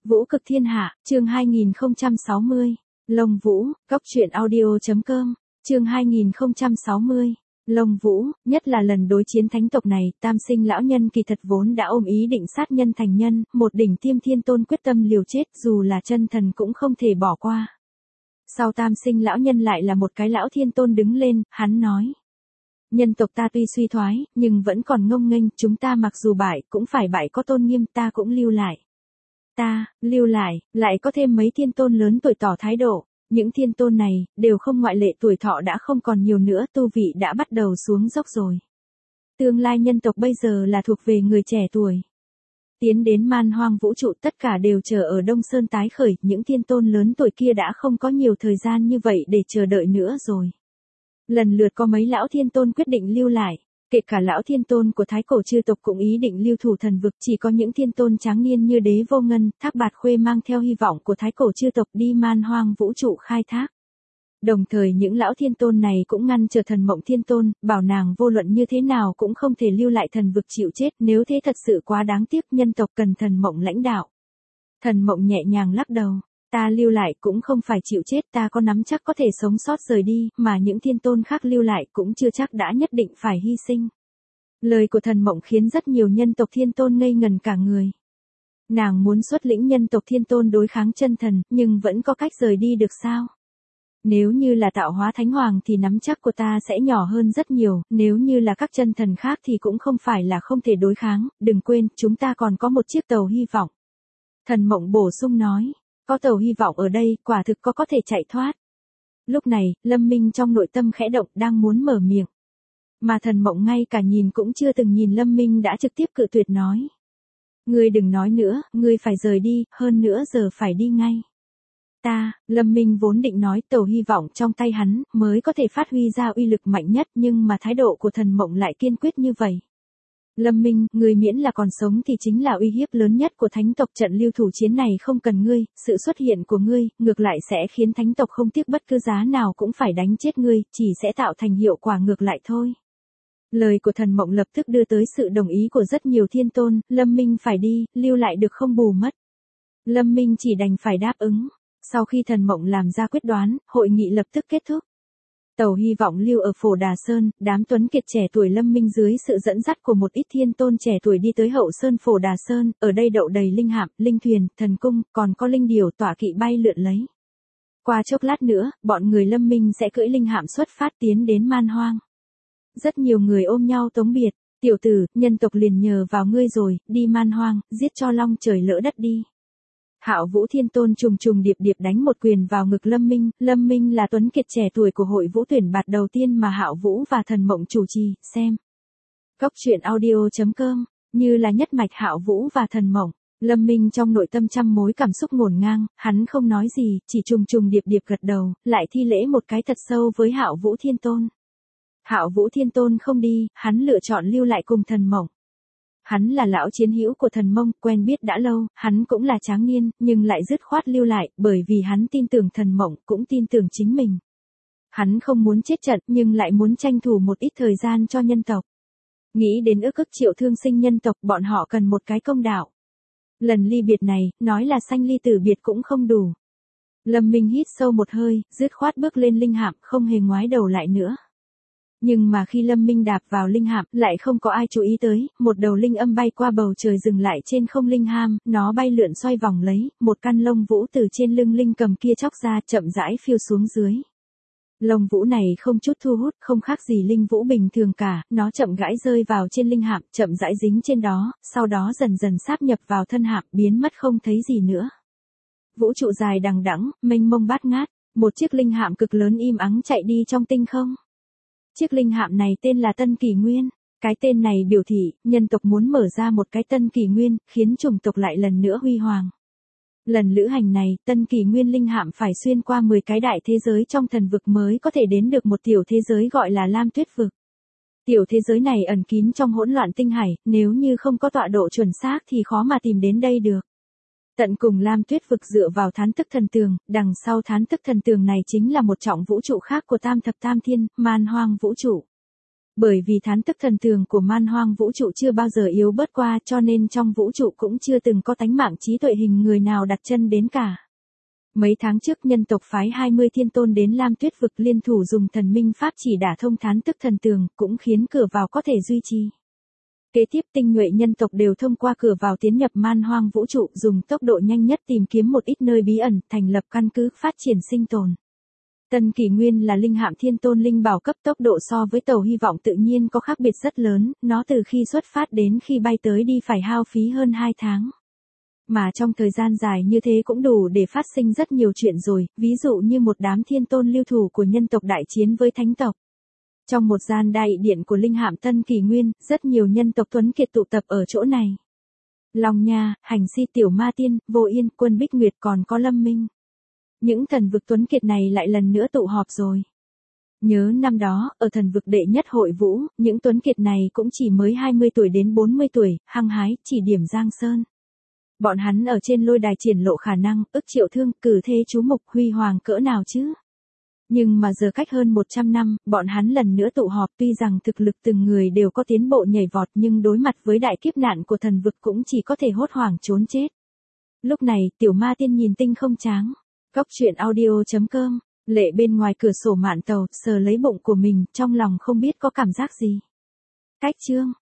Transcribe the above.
Vũ cực thiên hạ, chương 2060. Lông Vũ, góc truyện audio.com, chương 2060. Lông Vũ, nhất là lần đối chiến thánh tộc này, Tam Sinh lão nhân kỳ thật vốn đã ôm ý định sát nhân thành nhân, một đỉnh tiêm thiên tôn quyết tâm liều chết dù là chân thần cũng không thể bỏ qua. Sau Tam Sinh lão nhân lại là một cái lão thiên tôn đứng lên, hắn nói. Nhân tộc ta tuy suy thoái, nhưng vẫn còn ngông nghênh, chúng ta mặc dù bại, cũng phải bại có tôn nghiêm, ta cũng lưu lại. Ta, lưu lại có thêm mấy thiên tôn lớn tuổi tỏ thái độ, những thiên tôn này, đều không ngoại lệ tuổi thọ đã không còn nhiều nữa, tu vị đã bắt đầu xuống dốc rồi. Tương lai nhân tộc bây giờ là thuộc về người trẻ tuổi. Tiến đến man hoang vũ trụ tất cả đều chờ ở Đông Sơn tái khởi, những thiên tôn lớn tuổi kia đã không có nhiều thời gian như vậy để chờ đợi nữa rồi. Lần lượt có mấy lão thiên tôn quyết định lưu lại. Kể cả lão thiên tôn của thái cổ chư tộc cũng ý định lưu thủ thần vực, chỉ có những thiên tôn tráng niên như Đế Vô Ngân, Thác Bạt Khuê mang theo hy vọng của thái cổ chư tộc đi man hoang vũ trụ khai thác. Đồng thời những lão thiên tôn này cũng ngăn trở Thần Mộng thiên tôn, bảo nàng vô luận như thế nào cũng không thể lưu lại thần vực chịu chết, nếu thế thật sự quá đáng tiếc, nhân tộc cần Thần Mộng lãnh đạo. Thần Mộng nhẹ nhàng lắc đầu. Ta lưu lại cũng không phải chịu chết, ta có nắm chắc có thể sống sót rời đi, mà những thiên tôn khác lưu lại cũng chưa chắc đã nhất định phải hy sinh. Lời của Thần Mộng khiến rất nhiều nhân tộc thiên tôn ngây ngần cả người. Nàng muốn xuất lĩnh nhân tộc thiên tôn đối kháng chân thần, nhưng vẫn có cách rời đi được sao? Nếu như là tạo hóa thánh hoàng thì nắm chắc của ta sẽ nhỏ hơn rất nhiều, nếu như là các chân thần khác thì cũng không phải là không thể đối kháng, đừng quên, chúng ta còn có một chiếc tàu hy vọng. Thần Mộng bổ sung nói. Có tàu hy vọng ở đây, quả thực có thể chạy thoát. Lúc này, Lâm Minh trong nội tâm khẽ động đang muốn mở miệng. Mà Thần Mộng ngay cả nhìn cũng chưa từng nhìn Lâm Minh đã trực tiếp cự tuyệt nói. Ngươi đừng nói nữa, ngươi phải rời đi, hơn nữa giờ phải đi ngay. Lâm Minh vốn định nói tàu hy vọng trong tay hắn mới có thể phát huy ra uy lực mạnh nhất, nhưng mà thái độ của Thần Mộng lại kiên quyết như vậy. Lâm Minh, ngươi miễn là còn sống thì chính là uy hiếp lớn nhất của thánh tộc, trận lưu thủ chiến này không cần ngươi, sự xuất hiện của ngươi, ngược lại sẽ khiến thánh tộc không tiếc bất cứ giá nào cũng phải đánh chết ngươi, chỉ sẽ tạo thành hiệu quả ngược lại thôi. Lời của Thần Mộng lập tức đưa tới sự đồng ý của rất nhiều thiên tôn, Lâm Minh phải đi, lưu lại được không bù mất. Lâm Minh chỉ đành phải đáp ứng. Sau khi Thần Mộng làm ra quyết đoán, hội nghị lập tức kết thúc. Tàu hy vọng lưu ở Phổ Đà Sơn, đám tuấn kiệt trẻ tuổi Lâm Minh dưới sự dẫn dắt của một ít thiên tôn trẻ tuổi đi tới hậu sơn Phổ Đà Sơn, ở đây đậu đầy linh hạm, linh thuyền, thần cung, còn có linh điểu tọa kỵ bay lượn lấy. Qua chốc lát nữa, bọn người Lâm Minh sẽ cưỡi linh hạm xuất phát tiến đến man hoang. Rất nhiều người ôm nhau tống biệt, tiểu tử, nhân tộc liền nhờ vào ngươi rồi, đi man hoang, giết cho long trời lỡ đất đi. Hạo Vũ Thiên Tôn trùng trùng điệp điệp đánh một quyền vào ngực Lâm Minh là tuấn kiệt trẻ tuổi của hội vũ tuyển bạt đầu tiên mà Hạo Vũ và Thần Mộng chủ trì, xem. Góc truyện audio.com, như là nhất mạch Hạo Vũ và Thần Mộng, Lâm Minh trong nội tâm trăm mối cảm xúc ngổn ngang, hắn không nói gì, chỉ trùng trùng điệp điệp gật đầu, lại thi lễ một cái thật sâu với Hạo Vũ Thiên Tôn. Hạo Vũ Thiên Tôn không đi, hắn lựa chọn lưu lại cùng Thần Mộng. Hắn là lão chiến hữu của Thần Mông, quen biết đã lâu, hắn cũng là tráng niên, nhưng lại dứt khoát lưu lại, bởi vì hắn tin tưởng Thần Mộng, cũng tin tưởng chính mình. Hắn không muốn chết trận, nhưng lại muốn tranh thủ một ít thời gian cho nhân tộc. Nghĩ đến ức triệu thương sinh nhân tộc, bọn họ cần một cái công đạo. Lần ly biệt này, nói là sanh ly tử biệt cũng không đủ. Lâm Minh hít sâu một hơi, dứt khoát bước lên linh hạm, không hề ngoái đầu lại nữa. Nhưng mà khi Lâm Minh đạp vào linh hạm, lại không có ai chú ý tới, một đầu linh âm bay qua bầu trời dừng lại trên không linh ham, nó bay lượn xoay vòng lấy, một căn lông vũ từ trên lưng linh cầm kia chóc ra, chậm rãi phiêu xuống dưới. Lông vũ này không chút thu hút, không khác gì linh vũ bình thường cả, nó chậm rãi rơi vào trên linh hạm, chậm rãi dính trên đó, sau đó dần dần sáp nhập vào thân hạm, biến mất không thấy gì nữa. Vũ trụ dài đằng đẵng, mênh mông bát ngát, một chiếc linh hạm cực lớn im ắng chạy đi trong tinh không. Chiếc linh hạm này tên là Tân Kỷ Nguyên. Cái tên này biểu thị, nhân tộc muốn mở ra một cái Tân Kỷ Nguyên, khiến chủng tộc lại lần nữa huy hoàng. Lần lữ hành này, Tân Kỷ Nguyên linh hạm phải xuyên qua 10 cái đại thế giới trong thần vực mới có thể đến được một tiểu thế giới gọi là Lam Tuyết Vực. Tiểu thế giới này ẩn kín trong hỗn loạn tinh hải, nếu như không có tọa độ chuẩn xác thì khó mà tìm đến đây được. Tận cùng Lam Tuyết Vực dựa vào Thán Tức Thần Tường, đằng sau Thán Tức Thần Tường này chính là một trọng vũ trụ khác của Tam Thập Tam Thiên, man hoang vũ trụ. Bởi vì thán tức thần tường của man hoang vũ trụ chưa bao giờ yếu bớt qua, cho nên trong vũ trụ cũng chưa từng có tánh mạng trí tuệ hình người nào đặt chân đến cả. Mấy tháng trước nhân tộc phái 20 thiên tôn đến Lam Tuyết vực liên thủ dùng thần minh pháp chỉ đả thông thán tức thần tường, cũng khiến cửa vào có thể duy trì. Kế tiếp tinh nhuệ nhân tộc đều thông qua cửa vào tiến nhập man hoang vũ trụ, dùng tốc độ nhanh nhất tìm kiếm một ít nơi bí ẩn, thành lập căn cứ phát triển sinh tồn. Tân Kỷ Nguyên là linh hạm thiên tôn linh bảo cấp, tốc độ so với tàu hy vọng tự nhiên có khác biệt rất lớn, nó từ khi xuất phát đến khi bay tới đi phải hao phí hơn 2 tháng. Mà trong thời gian dài như thế cũng đủ để phát sinh rất nhiều chuyện rồi, ví dụ như một đám thiên tôn lưu thủ của nhân tộc đại chiến với thánh tộc. Trong một gian đại điện của linh hạm Tân Kỷ Nguyên, rất nhiều nhân tộc tuấn kiệt tụ tập ở chỗ này. Long Nha, Hành Si, Tiểu Ma Tiên, Vô Yên, Quân Bích Nguyệt còn có Lâm Minh. Những thần vực tuấn kiệt này lại lần nữa tụ họp rồi. Nhớ năm đó, ở thần vực đệ nhất hội vũ, những tuấn kiệt này cũng chỉ mới 20 tuổi đến 40 tuổi, hăng hái, chỉ điểm Giang Sơn. Bọn hắn ở trên lôi đài triển lộ khả năng, ức triệu thương, cử thế chú mục, huy hoàng cỡ nào chứ. Nhưng mà giờ cách hơn 100 năm, bọn hắn lần nữa tụ họp, tuy rằng thực lực từng người đều có tiến bộ nhảy vọt, nhưng đối mặt với đại kiếp nạn của thần vực cũng chỉ có thể hốt hoảng trốn chết. Lúc này, Tiểu Ma Tiên nhìn tinh không tráng. Góc truyện audio.com, Lệ bên ngoài cửa sổ mạn tàu, sờ lấy bụng của mình, trong lòng không biết có cảm giác gì. Cách chương.